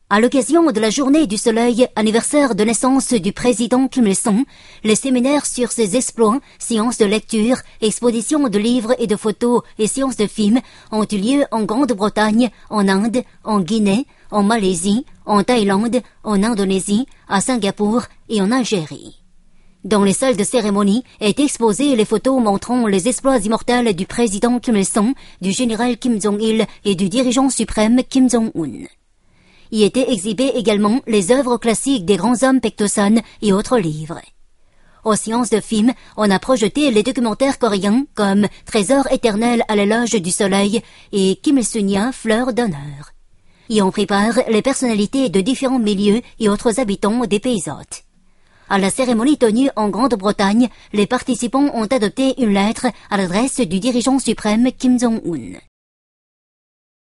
À l'occasion de la journée du soleil, anniversaire de naissance du président Kim Il-sung, les séminaires sur ses exploits, séances de lecture, expositions de livres et de photos et séances de films ont eu lieu en Grande-Bretagne, en Inde, en Guinée, en Malaisie, en Thaïlande, en Indonésie, à Singapour et en Algérie. Dans les salles de cérémonie étaient exposées les photos montrant les exploits immortels du président Kim Il-sung, du général Kim Jong-il et du dirigeant suprême Kim Jong-un. Y étaient exhibées également les œuvres classiques des grands hommes Paektosan et autres livres. Aux séances de films, on a projeté les documentaires coréens comme Trésor éternel à l'éloge du soleil et Kim Il-sungnia, fleur d'honneur. Y ont pris part les personnalités de différents milieux et autres habitants des pays hôtes. À la cérémonie tenue en Grande-Bretagne, les participants ont adopté une lettre à l'adresse du dirigeant suprême Kim Jong-un.